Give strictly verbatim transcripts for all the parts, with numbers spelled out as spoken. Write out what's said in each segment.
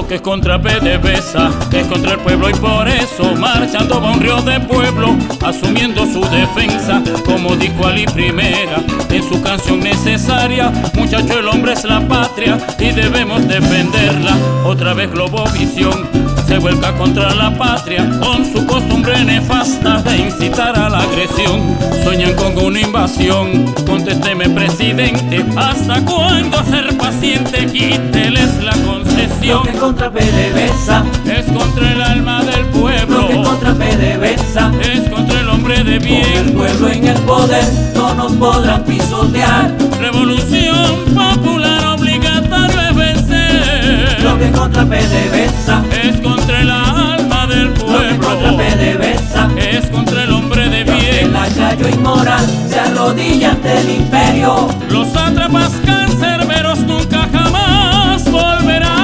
Lo que es contra PDVSA es contra el pueblo, y por eso marchando va un río de pueblo, asumiendo su defensa, como dijo Ali Primera en su canción necesaria. Muchacho, el hombre es la patria y debemos defenderla. Otra vez Globovisión se vuelca contra la patria con su costumbre nefasta de incitar a la agresión. Sueñan con una invasión, contésteme presidente, ¿hasta cuándo ser paciente? Quíteles la concesión. Lo que contra PDVSA es contra el alma del pueblo. Lo que contra PDVSA es contra el hombre de bien. Con el pueblo en el poder no nos podrán pisotear. Revolución popular, obligatorio es vencer. Lo que contra PDVSA es contra el alma del pueblo. Lo que contra PDVSA es contra el hombre de bien. El lacayo inmoral se arrodilla ante el imperio. Los sátrapas cancerberos nunca jamás volverán.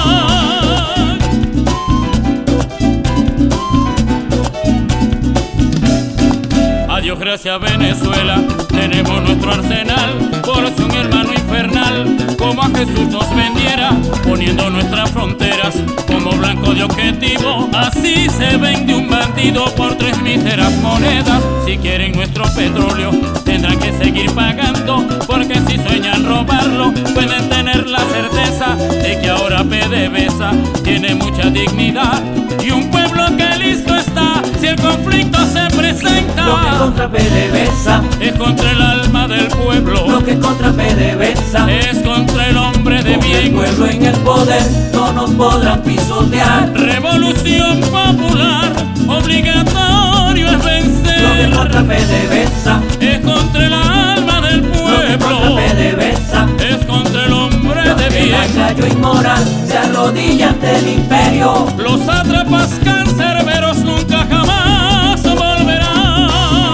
Adiós, gracias Venezuela, tenemos nuestro arsenal. Por si un hermano infernal como a Jesús nos vendiera, poniendo nuestras fronteras como blanco de objetivo. Así se vende un bandido por tres míseras monedas. Si quieren nuestro petróleo tendrán que seguir pagando, porque si sueñan robarlo pueden tener la certeza de que ahora PDVSA tiene mucha dignidad y un pueblo que listo está si el conflicto se presenta. Lo que contra PDVSA es contra el alma del pueblo. Lo que contra PDVSA es contra el hombre de Con bien. el pueblo en el poder no nos podrán pisotear. Revolución popular, obligatorio es vencer. Lo que contra PDVSA es contra el alma del pueblo. Lo que contra PDVSA es contra el hombre de El bien. lacayo inmoral se arrodilla ante el imperio. Los sátrapas cancerberos nunca jamás volverán.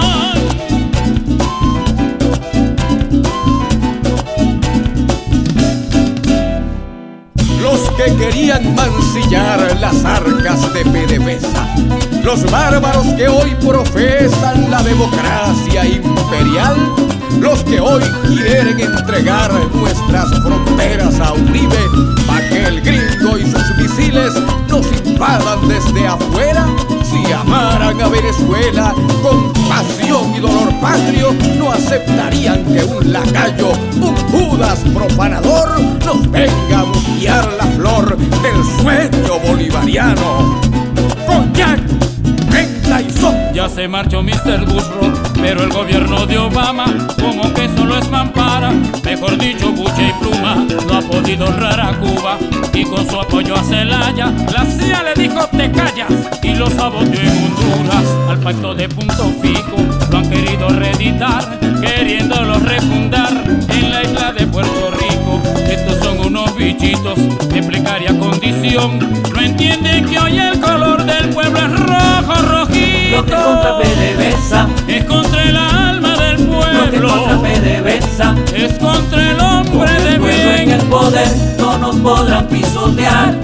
Los que querían mancillar las arcas de PDVSA, los bárbaros que hoy profesan la democracia imperial, los que hoy quieren entregar nuestras fronteras a Uribe para que el gringo y sus misiles nos invadan desde afuera. Si amaran a Venezuela con pasión y dolor patrio, no aceptarían que un lacayo, un Judas profanador, nos venga a bucear la flor del sueño bolivariano. ¡Coñac! ¡Venta y son! Ya se marchó mister Busro, pero el gobierno de Obama como que solo es mampara, mejor dicho buche y pluma, no ha podido honrar a Cuba. Y con su apoyo a Zelaya, la C I A le dijo te callas y lo saboteó en Honduras. Al pacto de punto fijo lo han querido reeditar, queriéndolo refundar en la isla de Puerto Rico. Estos son unos bichitos de precaria condición, no entienden que hoy el color del pueblo es rojo, rojito. Lo que contra PDVSA es contra el alma del pueblo. Lo que contra PDVSA es contra el hombre Con de el pueblo en bien. el poder no nos podrán pisotear.